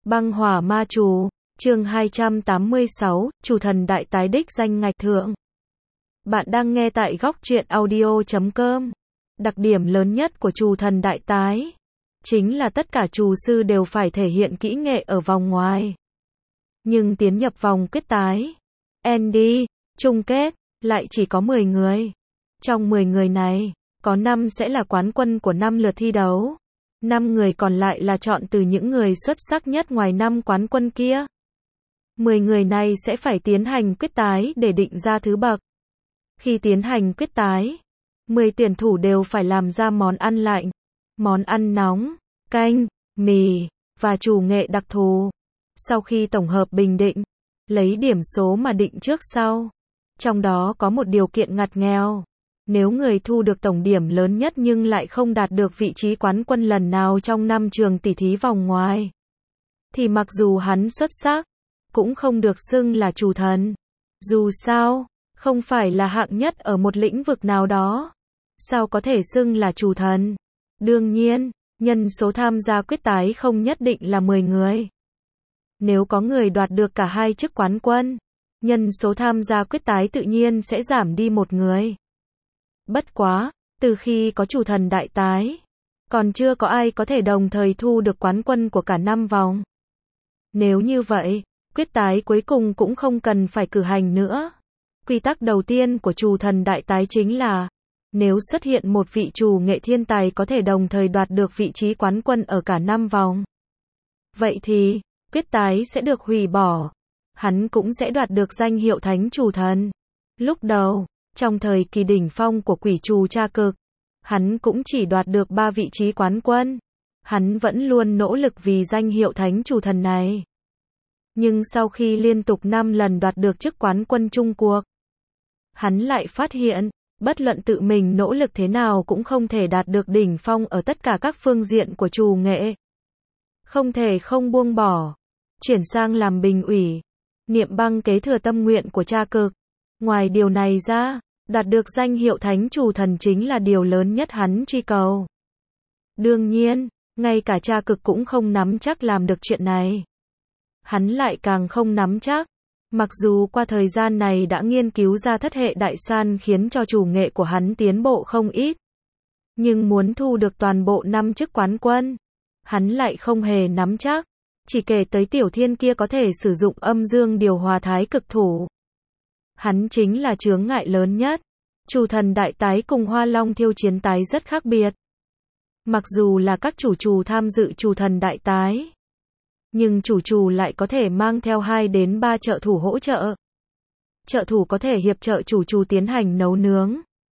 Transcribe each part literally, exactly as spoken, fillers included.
Băng hỏa ma trù, chương hai trăm tám mươi sáu, chủ thần đại tái đích danh ngạch thượng. Bạn đang nghe tại góc truyện audio chấm com. Đặc điểm lớn nhất của chủ thần đại tái chính là tất cả chủ sư đều phải thể hiện kỹ nghệ ở vòng ngoài. Nhưng tiến nhập vòng quyết tái, Andy, chung kết, lại chỉ có mười người. Trong mười người này, có năm sẽ là quán quân của năm lượt thi đấu. năm người còn lại là chọn từ những người xuất sắc nhất ngoài năm quán quân kia. mười người này sẽ phải tiến hành quyết tái để định ra thứ bậc. Khi tiến hành quyết tái, mười tuyển thủ đều phải làm ra món ăn lạnh, món ăn nóng, canh, mì, và chủ nghệ đặc thù. Sau khi tổng hợp bình định, lấy điểm số mà định trước sau. Trong đó có một điều kiện ngặt nghèo. Nếu người thu được tổng điểm lớn nhất nhưng lại không đạt được vị trí quán quân lần nào trong năm trường tỷ thí vòng ngoài, thì mặc dù hắn xuất sắc, cũng không được xưng là chủ thần. Dù sao, không phải là hạng nhất ở một lĩnh vực nào đó, sao có thể xưng là chủ thần? Đương nhiên, nhân số tham gia quyết tái không nhất định là mười người. Nếu có người đoạt được cả hai chức quán quân, nhân số tham gia quyết tái tự nhiên sẽ giảm đi một người. Bất quá, từ khi có chủ thần đại tái, còn chưa có ai có thể đồng thời thu được quán quân của cả năm vòng. Nếu như vậy, quyết tái cuối cùng cũng không cần phải cử hành nữa. Quy tắc đầu tiên của chủ thần đại tái chính là, nếu xuất hiện một vị chủ nghệ thiên tài có thể đồng thời đoạt được vị trí quán quân ở cả năm vòng, vậy thì, quyết tái sẽ được hủy bỏ. Hắn cũng sẽ đoạt được danh hiệu thánh chủ thần. Lúc đầu, trong thời kỳ đỉnh phong của quỷ trù tra cực, hắn cũng chỉ đoạt được ba vị trí quán quân. Hắn vẫn luôn nỗ lực vì danh hiệu thánh chủ thần này. Nhưng sau khi liên tục năm lần đoạt được chức quán quân chung cuộc, hắn lại phát hiện, bất luận tự mình nỗ lực thế nào cũng không thể đạt được đỉnh phong ở tất cả các phương diện của trù nghệ. Không thể không buông bỏ, chuyển sang làm bình ủy. Niệm Băng kế thừa tâm nguyện của cha cực. Ngoài điều này ra, đạt được danh hiệu thánh chủ thần chính là điều lớn nhất hắn truy cầu. Đương nhiên, ngay cả cha cực cũng không nắm chắc làm được chuyện này. Hắn lại càng không nắm chắc. Mặc dù qua thời gian này đã nghiên cứu ra thất hệ đại san khiến cho chủ nghệ của hắn tiến bộ không ít. Nhưng muốn thu được toàn bộ năm chức quán quân, hắn lại không hề nắm chắc. Chỉ kể tới tiểu thiên kia có thể sử dụng âm dương điều hòa thái cực thủ. Hắn chính là chướng ngại lớn nhất. Chủ thần đại tái cùng Hoa Long thiêu chiến tái rất khác biệt. Mặc dù là các chủ trù tham dự chủ thần đại tái, nhưng chủ trù lại có thể mang theo hai đến ba trợ thủ hỗ trợ. Trợ thủ có thể hiệp trợ chủ trù tiến hành nấu nướng.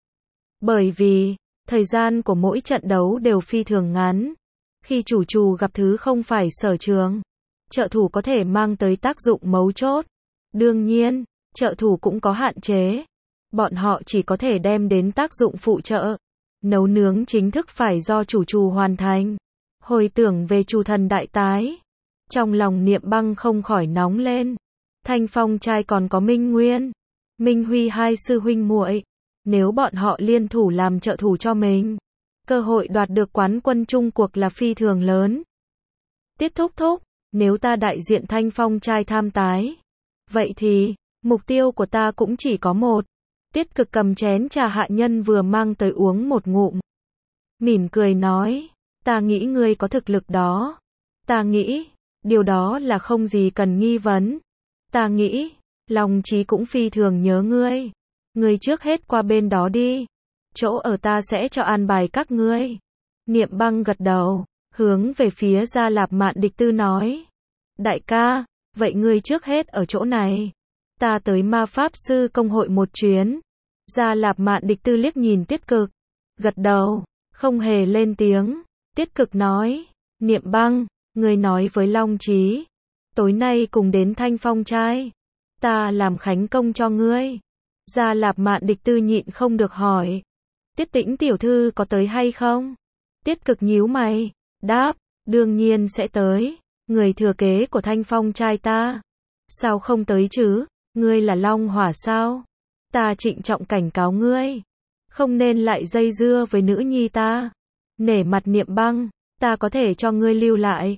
Bởi vì, thời gian của mỗi trận đấu đều phi thường ngắn. Khi chủ trù gặp thứ không phải sở trường, trợ thủ có thể mang tới tác dụng mấu chốt. Đương nhiên, trợ thủ cũng có hạn chế. Bọn họ chỉ có thể đem đến tác dụng phụ trợ. Nấu nướng chính thức phải do chủ trù hoàn thành. Hồi tưởng về chủ thần đại tái, trong lòng Niệm Băng không khỏi nóng lên. Thanh Phong trai còn có Minh Nguyên, Minh Huy hai sư huynh muội. Nếu bọn họ liên thủ làm trợ thủ cho mình, cơ hội đoạt được quán quân chung cuộc là phi thường lớn. Tiết thúc thúc, nếu ta đại diện Thanh Phong trai tham tái, vậy thì, mục tiêu của ta cũng chỉ có một. Tiết Cực cầm chén trà hạ nhân vừa mang tới uống một ngụm. Mỉm cười nói, ta nghĩ ngươi có thực lực đó. Ta nghĩ, điều đó là không gì cần nghi vấn. Ta nghĩ, lòng trí cũng phi thường nhớ ngươi. Ngươi trước hết qua bên đó đi. Chỗ ở ta sẽ cho an bài các ngươi. Niệm Băng gật đầu, hướng về phía Gia Lạp Mạn Địch Tư nói. Đại ca, vậy ngươi trước hết ở chỗ này. Ta tới ma pháp sư công hội một chuyến. Gia Lạp Mạn Địch Tư liếc nhìn Tiết Cực, gật đầu, không hề lên tiếng. Tiết Cực nói, Niệm Băng, ngươi nói với Long Chí, tối nay cùng đến Thanh Phong trai. Ta làm khánh công cho ngươi. Gia Lạp Mạn Địch Tư nhịn không được hỏi, Tiết Tĩnh tiểu thư có tới hay không? Tiết Cực nhíu mày, đáp, đương nhiên sẽ tới. Người thừa kế của Thanh Phong trai ta. Sao không tới chứ? Ngươi là Long Hỏa sao? Ta trịnh trọng cảnh cáo ngươi, không nên lại dây dưa với nữ nhi ta. Nể mặt Niệm Băng, ta có thể cho ngươi lưu lại.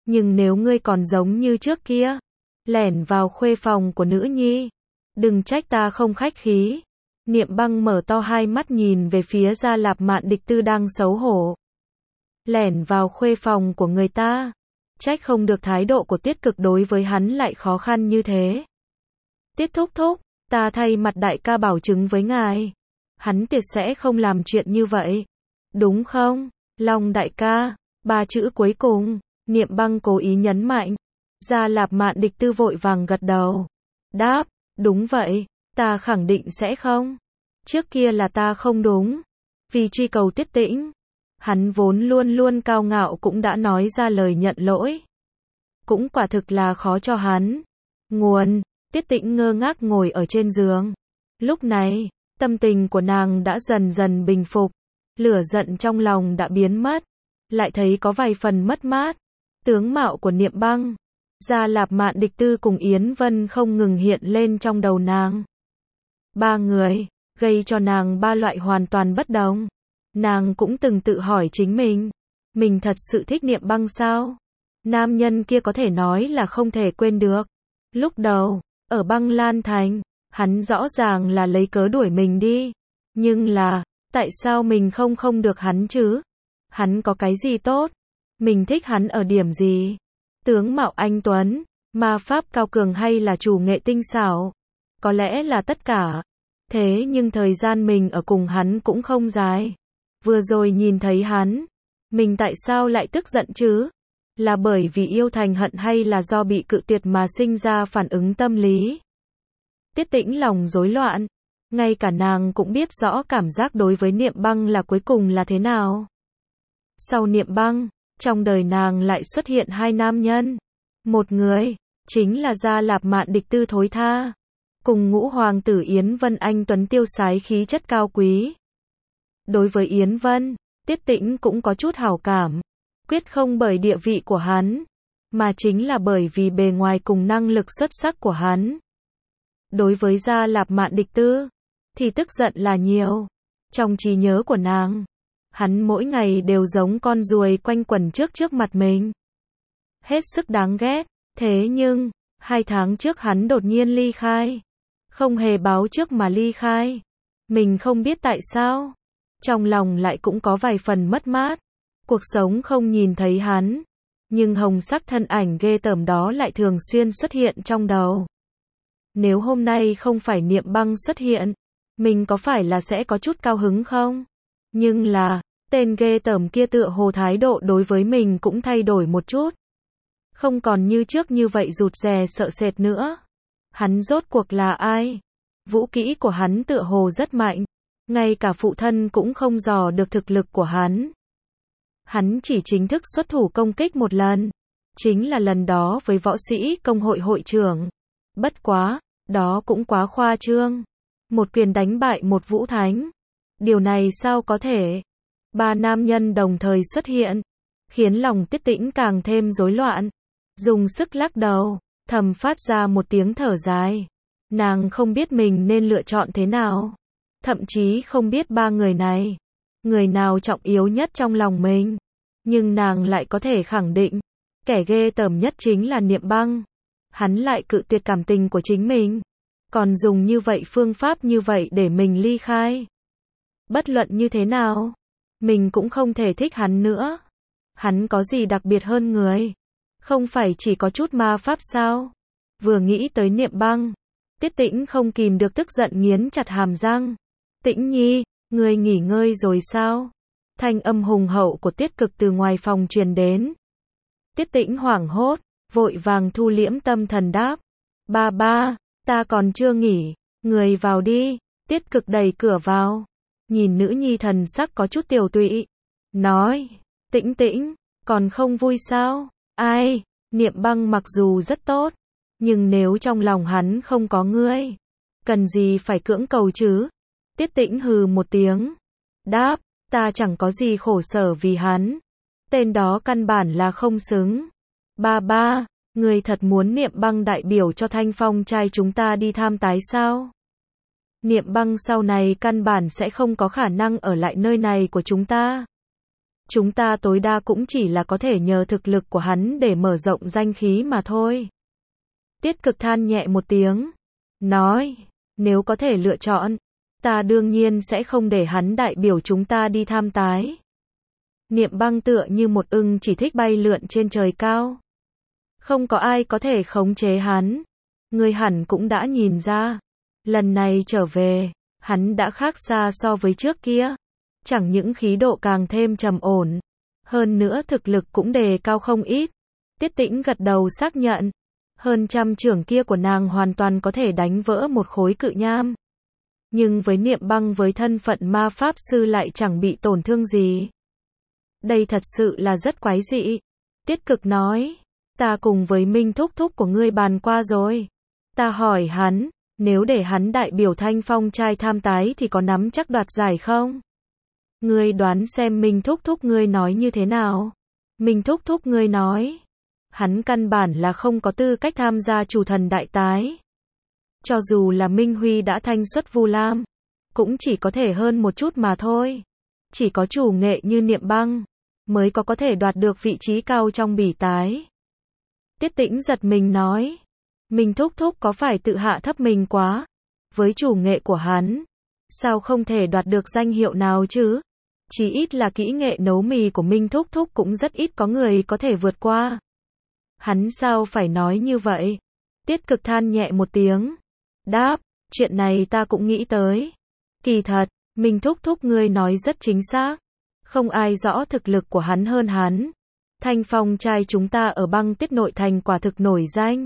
Nhưng nếu ngươi còn giống như trước kia, lẻn vào khuê phòng của nữ nhi, đừng trách ta không khách khí. Niệm Băng mở to hai mắt nhìn về phía Gia Lạp Mạn Địch Tư đang xấu hổ. Lẻn vào khuê phòng của người ta, trách không được thái độ của Tiết Cực đối với hắn lại khó khăn như thế. Tiết thúc thúc, ta thay mặt đại ca bảo chứng với ngài, hắn tuyệt sẽ không làm chuyện như vậy. Đúng không, Long đại ca? Ba chữ cuối cùng, Niệm Băng cố ý nhấn mạnh. Gia Lạp Mạn Địch Tư vội vàng gật đầu. Đáp, đúng vậy, ta khẳng định sẽ không. Trước kia là ta không đúng. Vì truy cầu Tiết Tĩnh, hắn vốn luôn luôn cao ngạo cũng đã nói ra lời nhận lỗi. Cũng quả thực là khó cho hắn. Nguồn, Tiết Tĩnh ngơ ngác ngồi ở trên giường. Lúc này, tâm tình của nàng đã dần dần bình phục. Lửa giận trong lòng đã biến mất. Lại thấy có vài phần mất mát. Tướng mạo của Niệm Băng, Gia Lạp Mạn Địch Tư cùng Yến Vân không ngừng hiện lên trong đầu nàng. Ba người, gây cho nàng ba loại hoàn toàn bất đồng. Nàng cũng từng tự hỏi chính mình. Mình thật sự thích Niệm Băng sao? Nam nhân kia có thể nói là không thể quên được. Lúc đầu, ở Băng Lan Thành, hắn rõ ràng là lấy cớ đuổi mình đi. Nhưng là, tại sao mình không không được hắn chứ? Hắn có cái gì tốt? Mình thích hắn ở điểm gì? Tướng mạo anh tuấn, ma pháp cao cường hay là chủ nghệ tinh xảo? Có lẽ là tất cả. Thế nhưng thời gian mình ở cùng hắn cũng không dài. Vừa rồi nhìn thấy hắn, mình tại sao lại tức giận chứ? Là bởi vì yêu thành hận hay là do bị cự tuyệt mà sinh ra phản ứng tâm lý? Tiết Tĩnh lòng rối loạn. Ngay cả nàng cũng biết rõ cảm giác đối với Niệm Băng là cuối cùng là thế nào. Sau Niệm Băng, trong đời nàng lại xuất hiện hai nam nhân. Một người, chính là Gia Lạp Mạn Địch Tư thối tha. Cùng ngũ hoàng tử Yến Vân anh tuấn tiêu sái khí chất cao quý. Đối với Yến Vân, Tiết Tĩnh cũng có chút hảo cảm. Quyết không bởi địa vị của hắn, mà chính là bởi vì bề ngoài cùng năng lực xuất sắc của hắn. Đối với Gia Lạp Mạn Địch Tư, thì tức giận là nhiều. Trong trí nhớ của nàng, hắn mỗi ngày đều giống con ruồi quanh quẩn trước trước mặt mình. Hết sức đáng ghét. Thế nhưng, hai tháng trước hắn đột nhiên ly khai. Không hề báo trước mà ly khai. Mình không biết tại sao. Trong lòng lại cũng có vài phần mất mát. Cuộc sống không nhìn thấy hắn. Nhưng hồng sắc thân ảnh ghê tởm đó lại thường xuyên xuất hiện trong đầu. Nếu hôm nay không phải Niệm Băng xuất hiện, mình có phải là sẽ có chút cao hứng không? Nhưng là, tên ghê tởm kia tựa hồ thái độ đối với mình cũng thay đổi một chút. Không còn như trước như vậy rụt rè sợ sệt nữa. Hắn rốt cuộc là ai? Vũ kỹ của hắn tựa hồ rất mạnh. Ngay cả phụ thân cũng không dò được thực lực của hắn. Hắn chỉ chính thức xuất thủ công kích một lần. Chính là lần đó với võ sĩ công hội hội trưởng. Bất quá, đó cũng quá khoa trương. Một quyền đánh bại một vũ thánh. Điều này sao có thể? Ba nam nhân đồng thời xuất hiện, khiến lòng Tiết Tĩnh càng thêm rối loạn. Dùng sức lắc đầu, thầm phát ra một tiếng thở dài. Nàng không biết mình nên lựa chọn thế nào. Thậm chí không biết ba người này, người nào trọng yếu nhất trong lòng mình. Nhưng nàng lại có thể khẳng định, kẻ ghê tởm nhất chính là Niệm Băng. Hắn lại cự tuyệt cảm tình của chính mình. Còn dùng như vậy phương pháp như vậy để mình ly khai. Bất luận như thế nào, mình cũng không thể thích hắn nữa. Hắn có gì đặc biệt hơn người? Không phải chỉ có chút ma pháp sao? Vừa nghĩ tới Niệm Băng, Tiết Tĩnh không kìm được tức giận nghiến chặt hàm răng. Tĩnh Nhi, ngươi nghỉ ngơi rồi sao? Thanh âm hùng hậu của Tiết Cực từ ngoài phòng truyền đến. Tiết Tĩnh hoảng hốt, vội vàng thu liễm tâm thần đáp. Ba ba, ta còn chưa nghỉ, người vào đi. Tiết Cực đẩy cửa vào, nhìn nữ nhi thần sắc có chút tiều tụy. Nói, Tĩnh Tĩnh, còn không vui sao? Ai, Niệm Băng mặc dù rất tốt, nhưng nếu trong lòng hắn không có ngươi, cần gì phải cưỡng cầu chứ? Tiết Tĩnh hừ một tiếng, đáp, ta chẳng có gì khổ sở vì hắn. Tên đó căn bản là không xứng. Ba ba, người thật muốn Niệm Băng đại biểu cho Thanh Phong trai chúng ta đi tham tái sao? Niệm Băng sau này căn bản sẽ không có khả năng ở lại nơi này của chúng ta. Chúng ta tối đa cũng chỉ là có thể nhờ thực lực của hắn để mở rộng danh khí mà thôi. Tiết Cực than nhẹ một tiếng, nói, nếu có thể lựa chọn, ta đương nhiên sẽ không để hắn đại biểu chúng ta đi tham tái. Niệm Băng tựa như một ưng chỉ thích bay lượn trên trời cao. Không có ai có thể khống chế hắn. Ngươi hẳn cũng đã nhìn ra. Lần này trở về, hắn đã khác xa so với trước kia. Chẳng những khí độ càng thêm trầm ổn. Hơn nữa thực lực cũng đề cao không ít. Tiết Tĩnh gật đầu xác nhận. Hơn trăm trưởng kia của nàng hoàn toàn có thể đánh vỡ một khối cự nham. Nhưng với Niệm Băng với thân phận ma pháp sư lại chẳng bị tổn thương gì. Đây thật sự là rất quái dị. Tiết Cực nói, ta cùng với Minh thúc thúc của ngươi bàn qua rồi. Ta hỏi hắn, nếu để hắn đại biểu Thanh Phong trai tham tái thì có nắm chắc đoạt giải không? Ngươi đoán xem Minh thúc thúc ngươi nói như thế nào? Minh thúc thúc ngươi nói, hắn căn bản là không có tư cách tham gia chủ thần đại tái. Cho dù là Minh Huy đã thanh xuất Vu Lam, cũng chỉ có thể hơn một chút mà thôi. Chỉ có chủ nghệ như Niệm Băng mới có có thể đoạt được vị trí cao trong bỉ tái. Tiết Tĩnh giật mình nói, Minh thúc thúc có phải tự hạ thấp mình quá? Với chủ nghệ của hắn, sao không thể đoạt được danh hiệu nào chứ? Chỉ ít là kỹ nghệ nấu mì của Minh thúc thúc cũng rất ít có người có thể vượt qua. Hắn sao phải nói như vậy? Tiết Cực than nhẹ một tiếng, đáp, chuyện này ta cũng nghĩ tới. Kỳ thật, Minh thúc thúc ngươi nói rất chính xác. Không ai rõ thực lực của hắn hơn hắn. Thanh Phong trai chúng ta ở Băng Tiết nội thành quả thực nổi danh.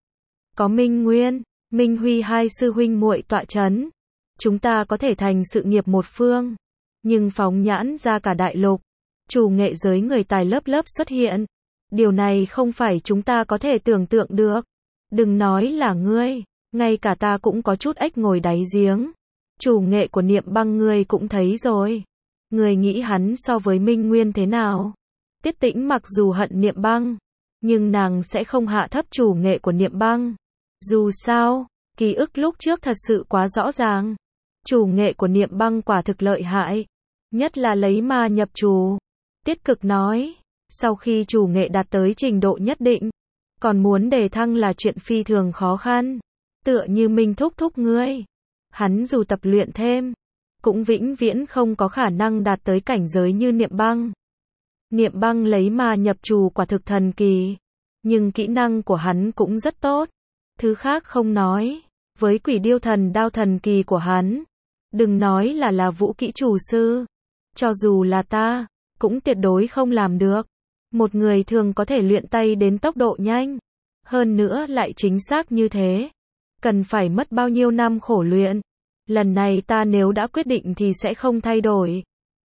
Có Minh Nguyên, Minh Huy hai sư huynh muội tọa chấn. Chúng ta có thể thành sự nghiệp một phương. Nhưng phóng nhãn ra cả đại lục, chủ nghệ giới người tài lớp lớp xuất hiện. Điều này không phải chúng ta có thể tưởng tượng được. Đừng nói là ngươi, ngay cả ta cũng có chút ếch ngồi đáy giếng. Chủ nghệ của Niệm Băng ngươi cũng thấy rồi. Ngươi nghĩ hắn so với Minh Nguyên thế nào? Tiết Tĩnh mặc dù hận Niệm Băng, nhưng nàng sẽ không hạ thấp chủ nghệ của Niệm Băng. Dù sao, ký ức lúc trước thật sự quá rõ ràng. Chủ nghệ của Niệm Băng quả thực lợi hại, nhất là lấy ma nhập chủ. Tiết Cực nói, sau khi chủ nghệ đạt tới trình độ nhất định, còn muốn đề thăng là chuyện phi thường khó khăn. Tựa như Minh thúc thúc ngươi, hắn dù tập luyện thêm, cũng vĩnh viễn không có khả năng đạt tới cảnh giới như Niệm Băng. Niệm Băng lấy ma nhập chủ quả thực thần kỳ, nhưng kỹ năng của hắn cũng rất tốt. Thứ khác không nói, với Quỷ Điêu Thần đao thần kỳ của hắn, đừng nói là là vũ kỹ chủ sư, cho dù là ta, cũng tuyệt đối không làm được. Một người thường có thể luyện tay đến tốc độ nhanh, hơn nữa lại chính xác như thế, cần phải mất bao nhiêu năm khổ luyện. Lần này ta nếu đã quyết định thì sẽ không thay đổi.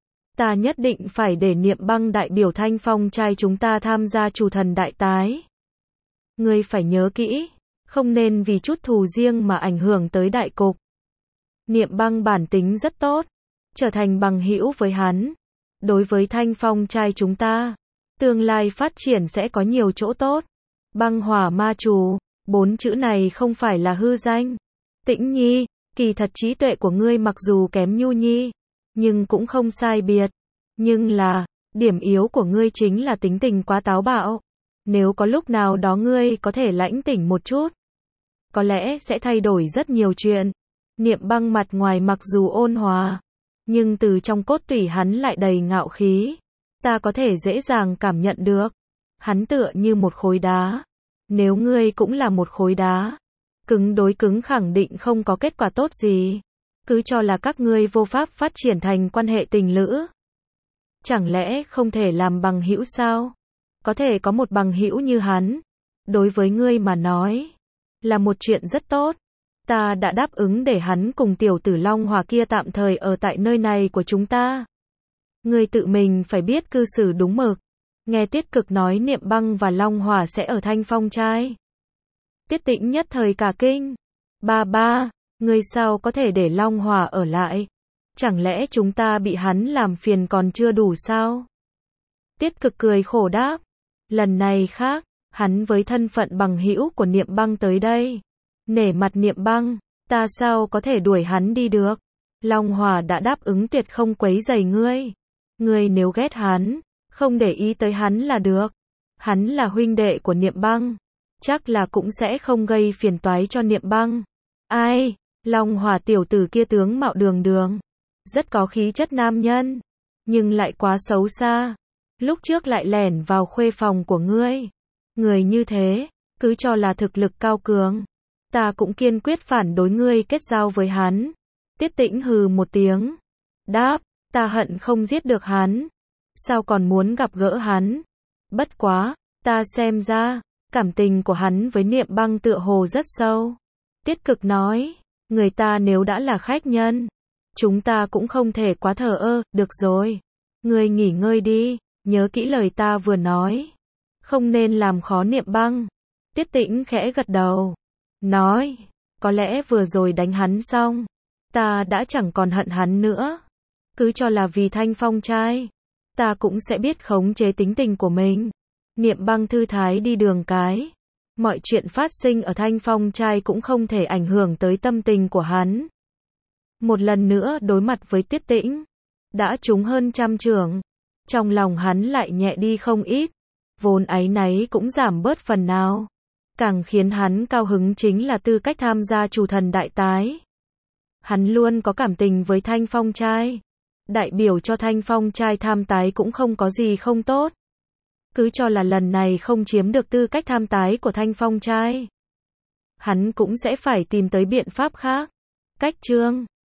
Ta nhất định phải để Niệm Băng đại biểu Thanh Phong trai chúng ta tham gia chủ thần đại tái. Ngươi phải nhớ kỹ, không nên vì chút thù riêng mà ảnh hưởng tới đại cục. Niệm Băng bản tính rất tốt, trở thành bằng hữu với hắn. Đối với Thanh Phong trai chúng ta, tương lai phát triển sẽ có nhiều chỗ tốt. Băng hỏa ma chủ, bốn chữ này không phải là hư danh. Tĩnh Nhi, kỳ thật trí tuệ của ngươi mặc dù kém Nhu Nhi, nhưng cũng không sai biệt. Nhưng là, điểm yếu của ngươi chính là tính tình quá táo bạo. Nếu có lúc nào đó ngươi có thể lãnh tỉnh một chút, có lẽ sẽ thay đổi rất nhiều chuyện. Niệm Băng mặt ngoài mặc dù ôn hòa, nhưng từ trong cốt tủy hắn lại đầy ngạo khí. Ta có thể dễ dàng cảm nhận được. Hắn tựa như một khối đá. Nếu ngươi cũng là một khối đá, cứng đối cứng khẳng định không có kết quả tốt gì. Cứ cho là các ngươi vô pháp phát triển thành quan hệ tình lữ. Chẳng lẽ không thể làm bằng hữu sao? Có thể có một bằng hữu như hắn, đối với ngươi mà nói, là một chuyện rất tốt. Ta đã đáp ứng để hắn cùng tiểu tử Long Hỏa kia tạm thời ở tại nơi này của chúng ta. Ngươi tự mình phải biết cư xử đúng mực. Nghe Tiết Cực nói Niệm Băng và Long Hỏa sẽ ở Thanh Phong trai, Tiết Tĩnh nhất thời cả kinh. Ba ba, ngươi sao có thể để Long Hỏa ở lại? Chẳng lẽ chúng ta bị hắn làm phiền còn chưa đủ sao? Tiết Cực cười khổ đáp. Lần này khác, hắn với thân phận bằng hữu của Niệm Băng tới đây. Nể mặt Niệm Băng, ta sao có thể đuổi hắn đi được? Long Hỏa đã đáp ứng tuyệt không quấy rầy ngươi. Ngươi nếu ghét hắn, Không để ý tới hắn là được. Hắn là huynh đệ của Niệm Băng. Chắc là cũng sẽ không gây phiền toái cho Niệm Băng. Ai, Long Hỏa tiểu tử kia tướng mạo đường đường. Rất có khí chất nam nhân. Nhưng lại quá xấu xa. Lúc trước lại lẻn vào khuê phòng của ngươi. Người như thế, cứ cho là thực lực cao cường. Ta cũng kiên quyết phản đối ngươi kết giao với hắn. Tiết Tĩnh hừ một tiếng. Đáp, ta hận không giết được hắn. Sao còn muốn gặp gỡ hắn? Bất quá, ta xem ra, cảm tình của hắn với Niệm Băng tựa hồ rất sâu. Tiết Cực nói, người ta nếu đã là khách nhân, chúng ta cũng không thể quá thờ ơ, được rồi. Ngươi nghỉ ngơi đi, nhớ kỹ lời ta vừa nói. Không nên làm khó Niệm Băng. Tiết Tĩnh khẽ gật đầu. Nói, có lẽ vừa rồi đánh hắn xong, ta đã chẳng còn hận hắn nữa. Cứ cho là vì Thanh Phong trai, ta cũng sẽ biết khống chế tính tình của mình. Niệm Băng thư thái đi đường cái. Mọi chuyện phát sinh ở Thanh Phong trai cũng không thể ảnh hưởng tới tâm tình của hắn. Một lần nữa đối mặt với Tiết Tĩnh, đã trúng hơn trăm chưởng. Trong lòng hắn lại nhẹ đi không ít. Vốn áy náy cũng giảm bớt phần nào. Càng khiến hắn cao hứng chính là tư cách tham gia Chủ Thần đại tái. Hắn luôn có cảm tình với Thanh Phong trai. Đại biểu cho Thanh Phong trai tham tái cũng không có gì không tốt. Cứ cho là lần này không chiếm được tư cách tham tái của Thanh Phong trai, hắn cũng sẽ phải tìm tới biện pháp khác. Cách chương